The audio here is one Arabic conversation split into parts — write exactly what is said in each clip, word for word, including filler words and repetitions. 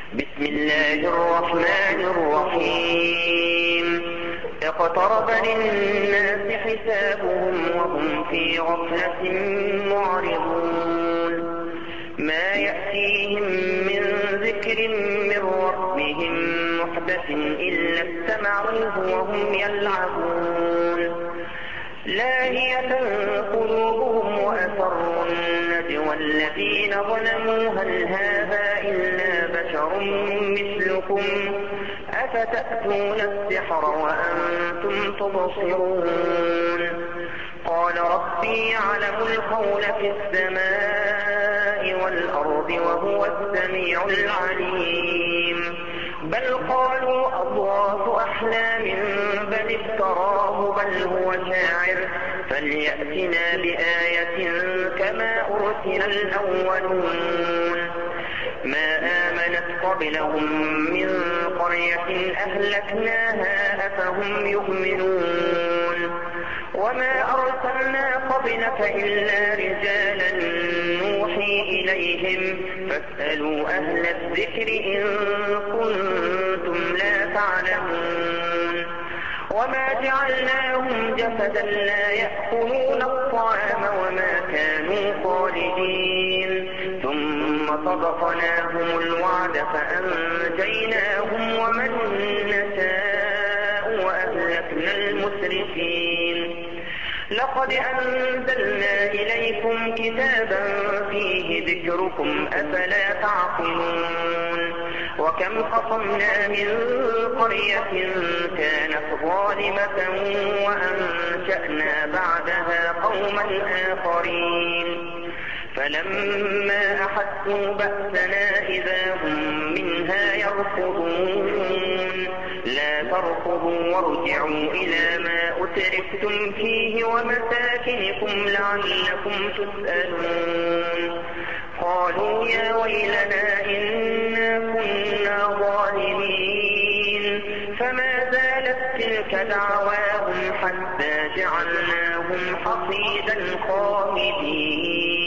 بسم الله الرحمن الرحيم اقترب للناس حسابهم وهم في غفلة معرضون ما يأتيهم من ذكر من ربهم محدث إلا استمعوه وهم يلعبون لاهية قلوبهم وأسروا النجوى الذين ظلموا هل هذا إلا بشر مثلكم أفتأتون السحر وأنتم تبصرون قال ربي يعلم القول في السماء والأرض وهو السميع العليم بل قالوا أضغاث أحلام بل افتراه بل هو شاعر فليأتنا بآية كما أرسل الأولون ما آمنت قبلهم من قرية أهلكناها أفهم يؤمنون وما أرسلنا قبلك إلا رجالا نوحي إليهم فاسألوا أهل الذكر إن كنتم لا تعلمون وما جعلناهم جسدا لا يأكلون الطعام وما كانوا خالدين ثم صدقناهم الوعد فأنجيناهم ومن نشاء وأهلكنا المسرفين لقد أنزلنا إليكم كتابا فيه ذكركم أفلا تعقلون وكم قصمنا من قرية كانت ظالمة وأنشأنا بعدها قوما آخرين فلما أحسوا بأسنا إذا هم منها يركضون لا تركضوا وارجعوا إلى ما أترفتم فيه ومساكنكم لعلكم تسألون قالوا يا ويلنا إنا كنا ظالمين فما زالت تلك دعواهم حتى جعلناهم حصيدا خامدين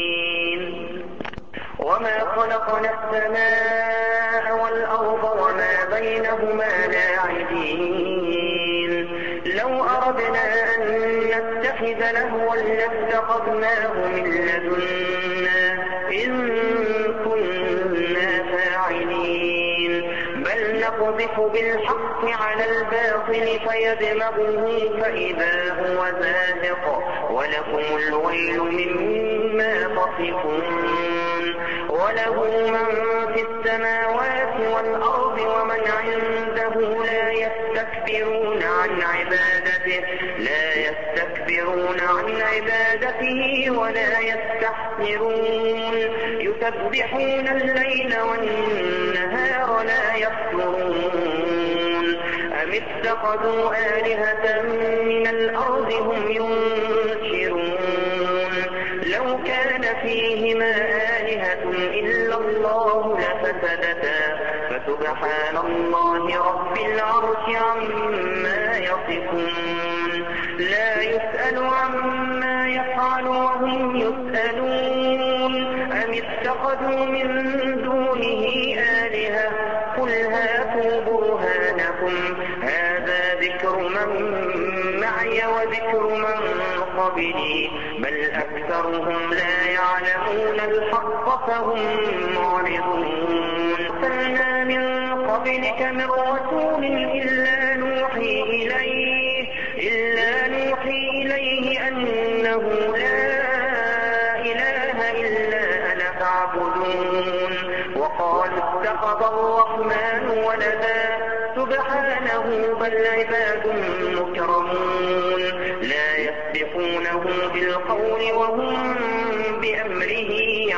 وما خلقنا السماء والأرض وما بينهما لاعبين لو أردنا أن نتخذ لهوا لاتخذناه من لدنا إن كنا فاعلين بل نقذف بالحق على الباطل فيدمغه فإذا هو زاهق ولكم الويل مما تصفون وله من في السماوات والأرض ومن عنده لا يستكبرون عن عبادته لا يستكبرون عن عبادته ولا يستحسرون يسبحون الليل والنهار لا يفترون أم اتخذوا آلهة من الأرض هم ينشرون لو كان فيهما آلهة إلا الله لفسدتا فسبحان الله رب العرش عما يصفون لا يسأل عما يفعل وهم يسألون أم اتخذوا من دونه آلهة قل هاتوا برهانكم هذا ذكر من معي وذكر من قبلي بل أكثرهم لا يعلمون الحق فهم معرضون أرسلنا من قبلك من رسول إلا نوحي إليه إلا نوحي إليه أنه لا إله إلا أنا فاعبدون وقالوا اتخذ الرحمن ولدا سبحانه بل عباد مكرمون لا يسبقونه بالقول وهم بأمره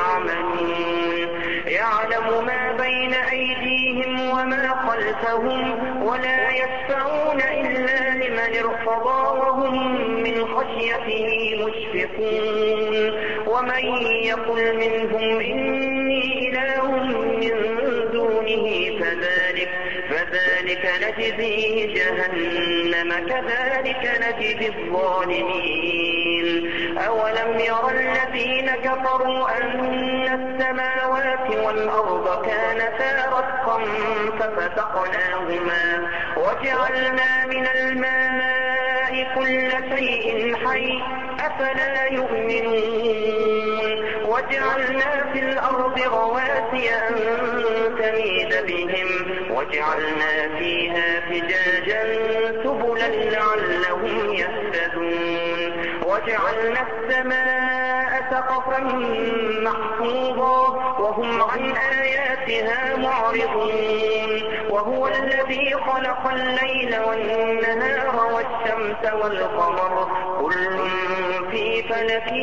يعملون يعلم ما بين أيديهم وما خلفهم ولا يشفعون إلا لمن ارتضى وهم من خشيته مشفقون ومن يقل منهم إني إله من دونه فذلك فذلك نجزيه جهنم كذلك نجزي الظالمين أولم ير الذين كفروا أن السماوات والأرض كانتا رتقا ففتقناهما وجعلنا من الماء كل شيء حي أفلا يؤمنون وجعلنا في الأرض رواسي أن تميد بهم وجعلنا فيها فجاجا سبلا لعلهم يهتدون وجعلنا السماء سقفا محفوظا وهم عن آياتها معرضون وهو الذي خلق الليل والنهار والشمس والقمر كل في فلك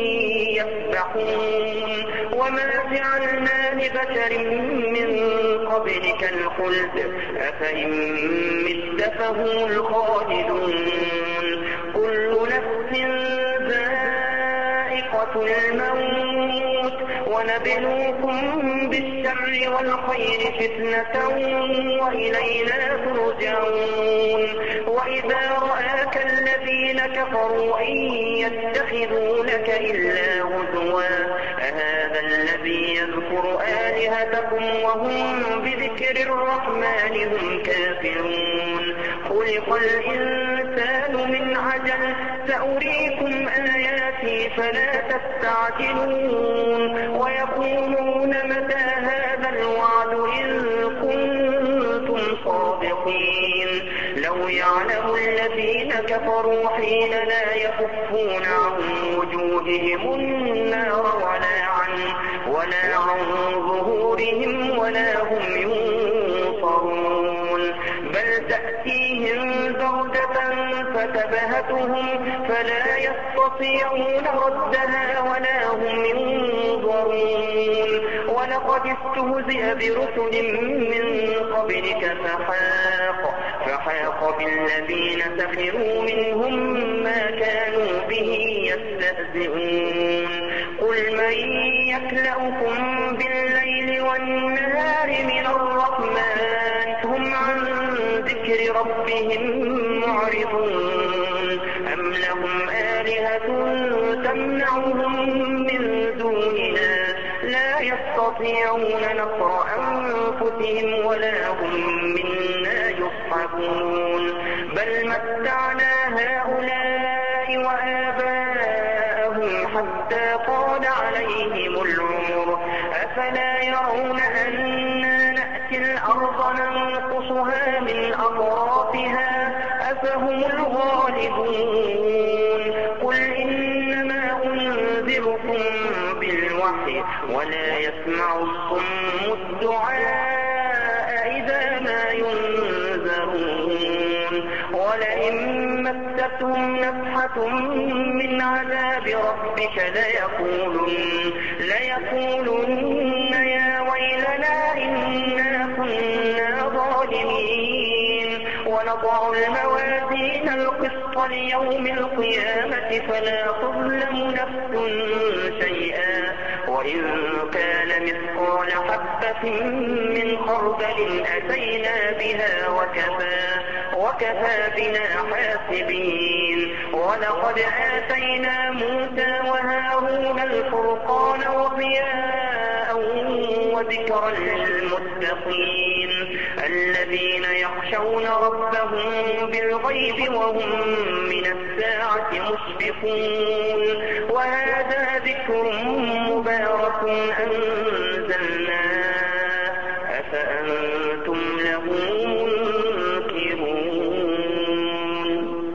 يسبحون وما جعلنا لبشر من قبلك الخلد أفإن مت فهم الخالدون كل نفس ذائقة الموت ونبلوكم بالشر والخير فتنة وإلينا ترجعون وإذا رآك الذين كفروا إن يتخذونك إلا هزوا أهذا الذي يذكر آلهتكم وهم بذكر الرحمن هم كافرون خلق الإنسان من عجل سأريكم آياتي فلا تستعجلون ويقولون متى هذا الوعد إن كنتم صادقين لو يعلم الذين كفروا حين لا يكفون عن وجوههم النار ولا عن ولا عن ظهورهم ولا هم ينصرون بل تأتيهم بغتة فتبهتهم فلا يستطيعون ردها ولا هم ينظرون ولقد استهزئ برسل من قبلك فحاق فحاق بالذين سخروا منهم ما كانوا به يستهزئون قل من يكلؤكم بالليل والنهار من الرحمن هم عن ذكر ربهم معرضون أم لهم آلهة تمنعهم من دوننا لا يستطيعون نصر أنفسهم ولا هم منا يصحبون بل متعنا هؤلاء وآباءهم حتى طال عليهم العمر أفلا يرون أنا نأتي الأرض ننقصها من أطرافها أفهم الغالبون قل إنما أنذركم بالوحي ولا يسمع الصم الدعاء إذا ما ينذرون ولئن مستهم نفحة من عذاب ربك ليقولن, ليقولن يا ويلنا إنا كنا ظالمين ونضع الموازين القسط ليوم القيامة فلا تظلم نفس شيئا وإن كان مثقال حبة من خردل أتينا بها وكفى, وكفى بنا حاسبين ولقد آتينا موسى وهارون الفرقان وضياء وذكرا للمتقين الذين يخشون ربهم بالغيب وهم من الساعة مشفقون وهذا ذكر مبارك أنزلناه أفأنتم له منكرون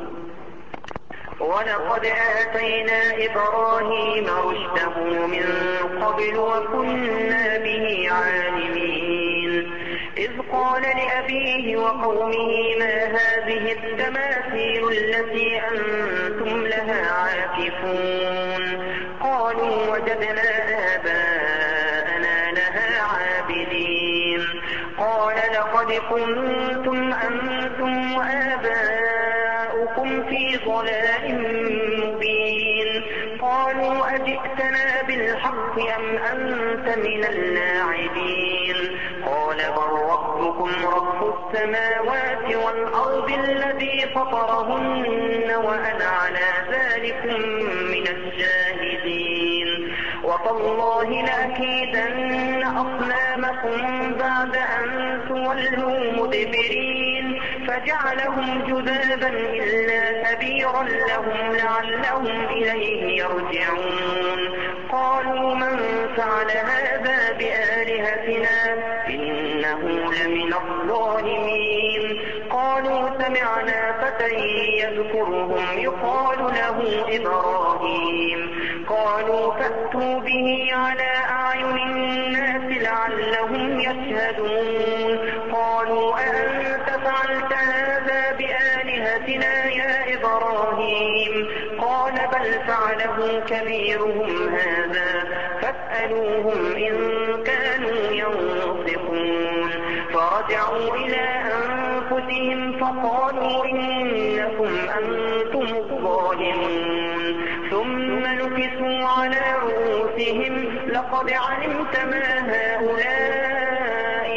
ولقد آتينا إبراهيم رشده من قبل وكنا به عالمين إذ قال لأبيه وقومه ما هذه التماثيل التي أنتم لها عاكفون قالوا وجدنا آباءنا لها عابدين قال لقد كنتم أنتم وآباؤكم في ضلال مبين قالوا أجئتنا بالحق أم أنت من اللاعبين قال بل ربكم رب السماوات والأرض الذي فطرهن وأنا على ذلك من الشاهدين وتالله لأكيدن أصنامكم بعد أن تولوا مدبرين فجعلهم جذابا إلا كبيرا لهم لعلهم إليه يرجعون قالوا من فعل هذا بآلهتنا إنه لمن الظالمين قالوا سمعنا فتى يذكرهم يقال له إبراهيم قالوا فأتوا به على أعين الناس لعلهم يشهدون قالوا أأنت فعلت هذا بآلهتنا يا إبراهيم قال بل فعله كبيرهم هذا فاسألوهم إن كانوا ينطقون فرجعوا إلى أنفسهم فقالوا إنكم أنتم الظالمون ثم نكسوا على رؤوسهم لقد علمت ما هؤلاء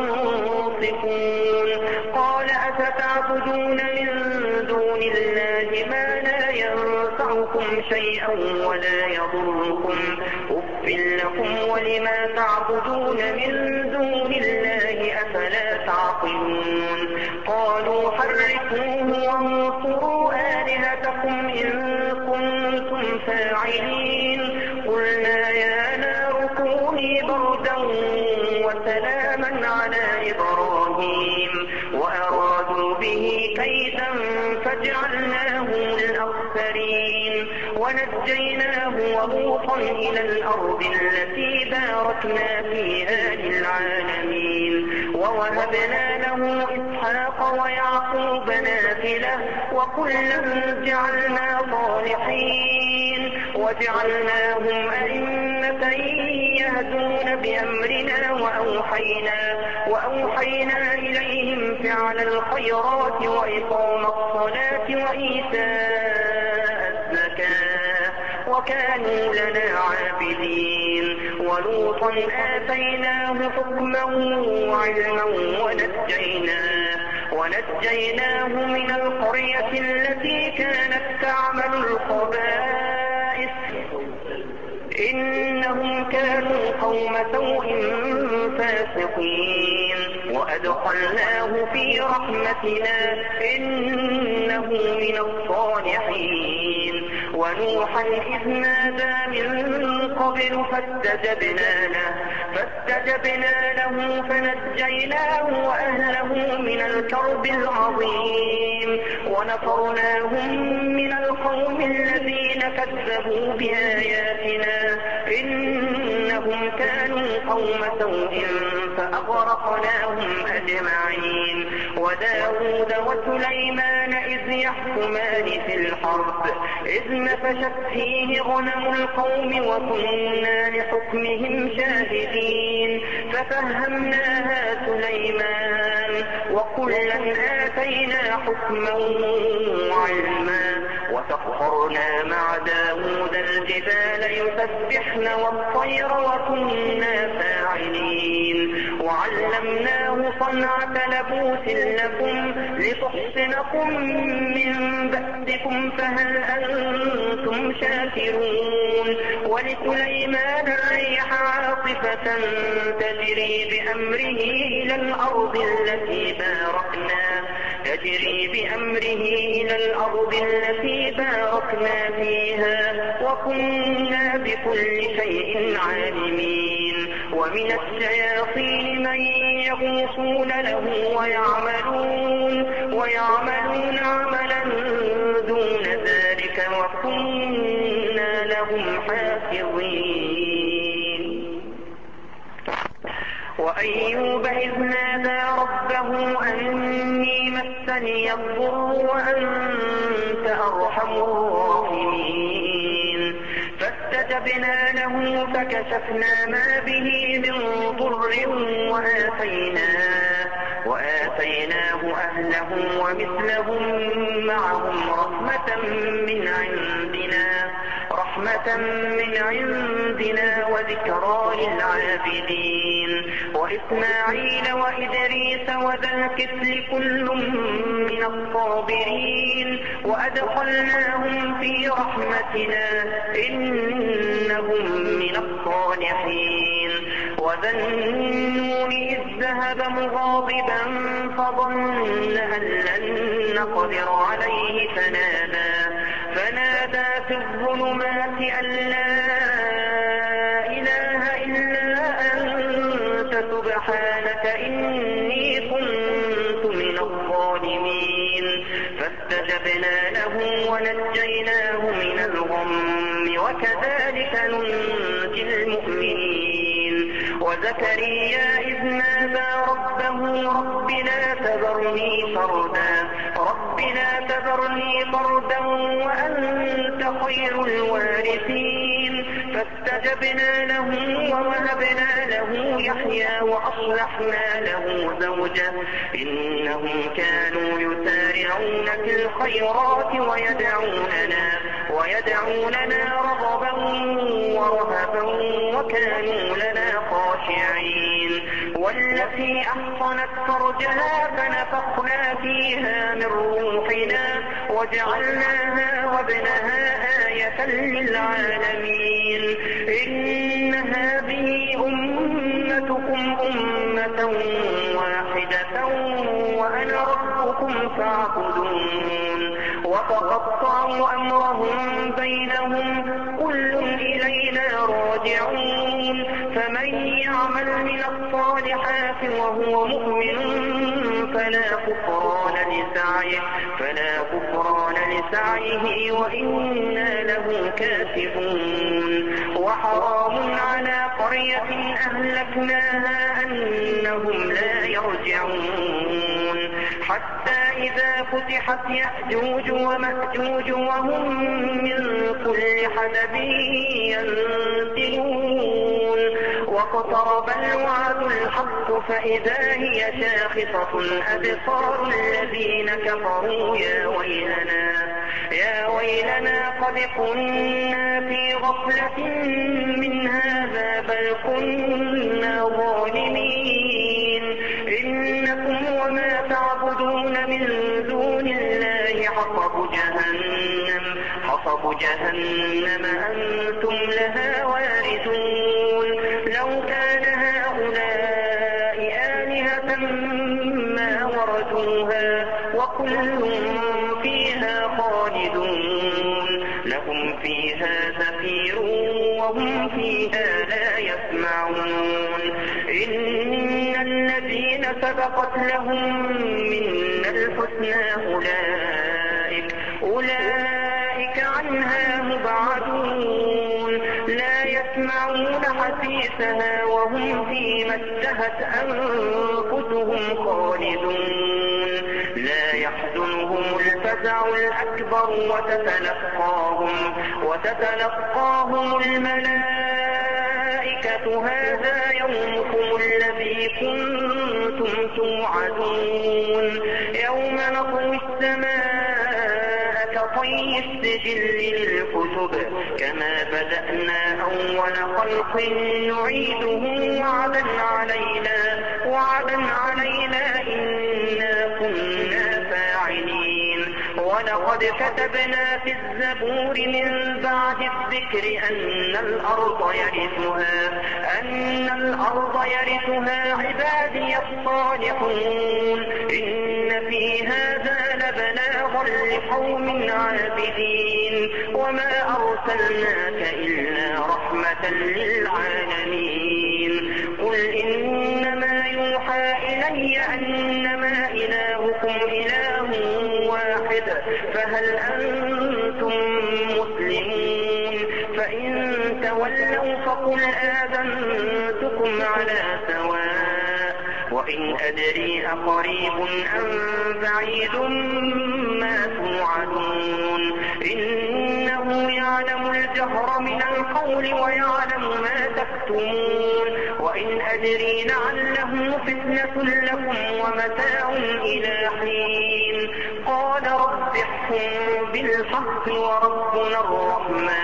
ينطقون قال أفتعبدون من دون الله ما لا ينفعكم شيئا ولا يضركم أف لكم ولما تعبدون من دون الله أفلا تعقلون قالوا حرقوه وانصروا آلهتكم إن كنتم فاعلين قلنا يا نار كوني بردا وسلاما على إبراهيم وأرادوا به كيدا فجعلناهم الأخسرين ونجيناه ولوطا إلى الأرض التي باركنا فيها للعالمين ووهبنا له إسحاق ويعقوب نافلة وكلا جعلنا صالحين وجعلناهم أئمة يهدون بأمرنا وأوحينا, وأوحينا إليهم فعل الخيرات وإقام الصلاة وإيتاء الزكاة وكانوا لنا عابدين ولوطا آتيناه حكما وعلما ونجيناه ونجيناه من القرية التي كانت تعمل الخبائث إنهم كانوا قوم سوء فاسقين وأدخلناه في رحمتنا إنه من الصالحين ونوحا إذ نادى من قبل فاستجبنا له فاستجبنا له فنجيناه وأهله من الكرب العظيم ونصرناهم من القوم الذين كذبوا بآياتنا إنهم كانوا قوم سوء فأغرقناهم أجمعين وداود وسليمان إذ يحكمان في الحرب إذ نفشت فيه غنم القوم وكنا لحكمهم شاهدين ففهمناها سليمان وكلا آتينا حكما وعلما وسخرنا مع داود الجبال يسبحن والطير وكنا فاعلين وعلمناه صنعة لبوس لكم لتحصنكم من بأسكم فهل أنتم شاكرون ولسليمان الريح عاصفة تجري بأمره إلى الأرض التي باركنا تجري بأمره إلى الأرض التي باركنا فيها وكنا بكل شيء عالمين ومن الشياطين من يغوصون له ويعملون ويعملون عملا دون ذلك وكنا لهم حافظين وأيوب إذ نادى ربه أني مسني الضر وأنت أرحم الراحمين فاستجبنا له فكشفنا ما به من ضر وآتيناه, وآتيناه أهله ومثلهم معهم رحمة من عندنا رحمة من عندنا وذكرى للعابدين وإسماعيل وإدريس وذا الكفل كل من الصابرين وأدخلناهم في رحمتنا إنهم من الصالحين وذا النون إذ ذهب مغاضبا فظن أن لن نقدر عليه فنادى فنادى في الظلمات أن لا إله إلا أنت سبحانك إني كنت من الظالمين فاستجبنا له ونجيناه من الغم وكذلك ننجي المؤمنين وزكريا إذ نادى ربه رب لا تذرني فردا رب لا تذرني فردا وأنت خير الوارثين فاستجبنا له ووهبنا له يحيى وأصلحنا له زوجه إنهم كانوا يسارعون في الخيرات ويدعوننا ويدعوننا رغبا ورهبا وكانوا لنا خاشعين والتي أحصنت فرجها فنفخنا فيها من روحنا وجعلناها وابنها آية للعالمين إن هذه أمتكم أمة واحدة وأنا ربكم فاعبدون وتقطعوا أمرهم بينهم كل إلينا راجعون فمن يعمل من الصالحات وهو مؤمن فلا كفران لسعيه فلا كفران لسعيه وإنا له كاتبون وحرام على قرية أهلكناها أنهم لا يرجعون حتى إذا فتحت يأجوج ومأجوج وهم من كل حدب ينسلون واقترب الوعد الحق فإذا هي شاخصة أبصار الذين كفروا يا ويلنا يا ويلنا قد كنا في غفلة من هذا بل كنا ظالمين إنكم وما تعبدون من دون الله حصب جهنم حصب جهنم أنتم لها واردون لو كان هؤلاء آلهة ما وردوها وكل فيها خالدون لهم فيها زفير وهم فيها لا يسمعون إن الذين سبقت لهم منا الحسنى أولئك أولئك عنها مبعدون لا يسمعون حسيسها وهم فيما اشتهت أنفسهم خالدون لا يحزنهم الفزع الأكبر وتتلقاهم وتتلقاهم الملائكة هذا يومكم الذي كنتم توعدون يوم نطوي السماء كطي السجل للكتب كما بدأنا أول خلق نعيده وعدا علينا وعدا علينا إنا كنا فاعلين ولقد كتبنا في الزبور من بعد الذكر أن الأرض يرثها أن الأرض يرثها عبادي الصالحون إن في هذا لبلاغا لقوم عابدين وما أرسلناك إلا رحمة للعالمين قل إنما يوحى إلي أنما إلهكم إله واحد فهل أنتم مسلمون فإن تولوا فقل آذنتكم على سواء وإن أدري أقريب أم بعيد ما توعدون إنه يعلم الجهر من القول ويعلم ما تكتمون وإن أدري لعله فتنة لكم ومتاع إلى حين قال رب احكم بالحق وربنا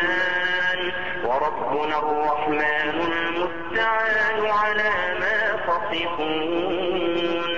الرحمن وربنا الرحمن المستعان على ما تصفون